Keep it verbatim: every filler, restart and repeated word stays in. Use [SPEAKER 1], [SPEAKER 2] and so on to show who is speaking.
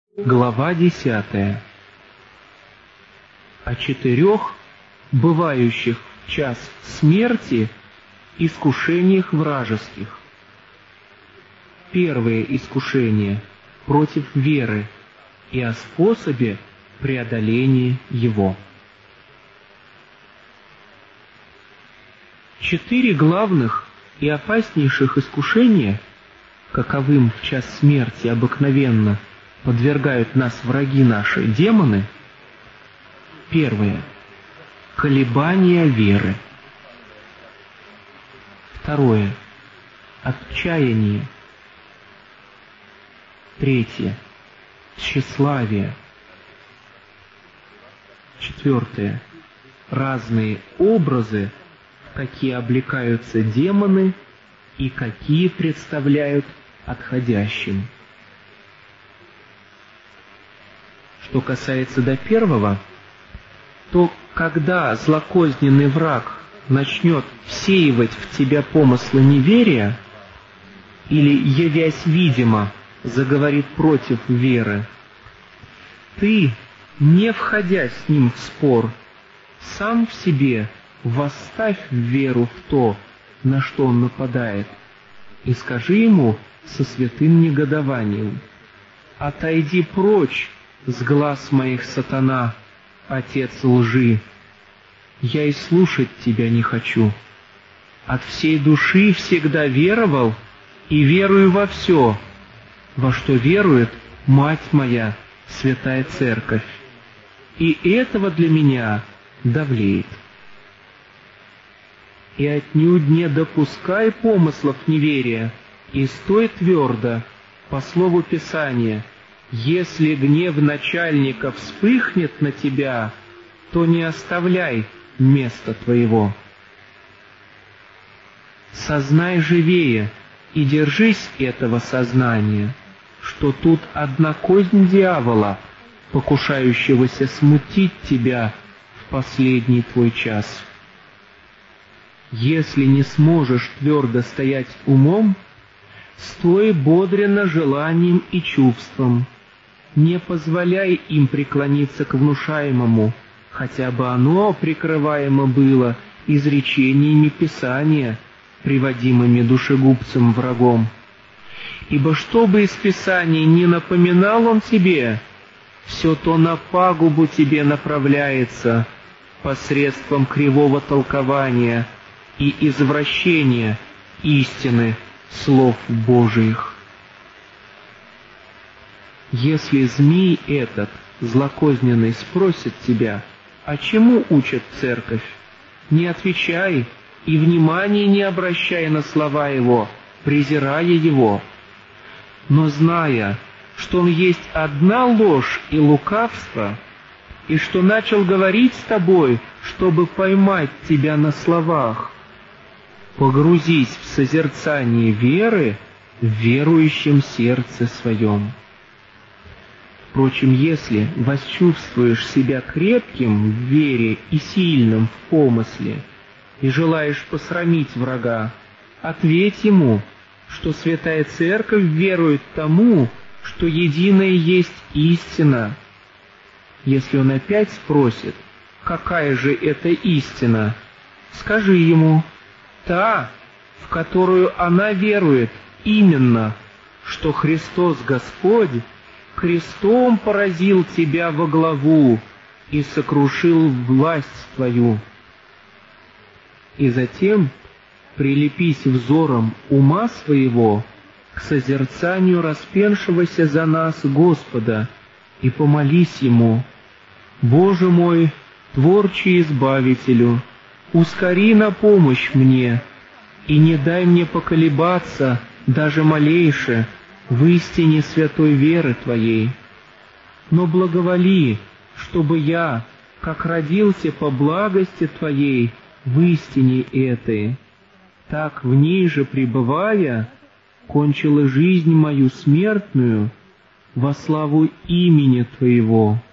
[SPEAKER 1] Глава десятая. О четырех бывающих в час смерти искушениях вражеских. Первое искушение против веры и о способе преодоления его. Четыре главных и опаснейших искушения, каковым в час смерти обыкновенно подвергают нас враги наши, демоны. Первое — колебания веры. Второе — отчаяние. Третье — тщеславие. Четвертое — разные образы, в какие облекаются демоны и какие представляют отходящим. Что касается до первого, то когда злокозненный враг начнет всеивать в тебя помыслы неверия или, явясь видимо, заговорит против веры, ты, не входя с ним в спор, сам в себе восставь веру в то, на что он нападает, и скажи ему со святым негодованием: «Отойди прочь с глаз моих, сатана, отец лжи! Я и слушать тебя не хочу. От всей души всегда веровал и верую во все, во что верует мать моя, святая церковь, и этого для меня довлеет. И отнюдь не допускай помыслов неверия, и стой твердо, по слову Писания: если гнев начальника вспыхнет на тебя, то не оставляй места твоего. Сознай живее и держись этого сознания, что тут одна кознь дьявола, покушающегося смутить тебя в последний твой час. Если не сможешь твердо стоять умом, стой бодренно желанием и чувством. Не позволяй им преклониться к внушаемому, хотя бы оно прикрываемо было изречениями Писания, приводимыми душегубцем врагом. Ибо что бы из Писания не напоминал он тебе, все то на пагубу тебе направляется посредством кривого толкования и извращения истины слов Божиих. Если змей этот, злокозненный, спросит тебя: а чему учат церковь? Не отвечай и внимания не обращай на слова его, презирая его. Но зная, что он есть одна ложь и лукавство, и что начал говорить с тобой, чтобы поймать тебя на словах, погрузись в созерцание веры в верующем сердце своем. Впрочем, если восчувствуешь себя крепким в вере и сильным в помысле, и желаешь посрамить врага, ответь ему, что Святая Церковь верует тому, что единое есть истина. Если он опять спросит: какая же это истина, скажи ему: та, в которую она верует, именно, что Христос Господь крестом поразил тебя во главу и сокрушил власть твою. И затем прилепись взором ума своего к созерцанию распеншегося за нас Господа и помолись Ему: Боже мой, Творче Избавителю, ускори на помощь мне, и не дай мне поколебаться даже малейше в истине святой веры Твоей. Но благоволи, чтобы я, как родился по благости Твоей в истине этой, так в ней же пребывая, кончила жизнь мою смертную во славу имени Твоего.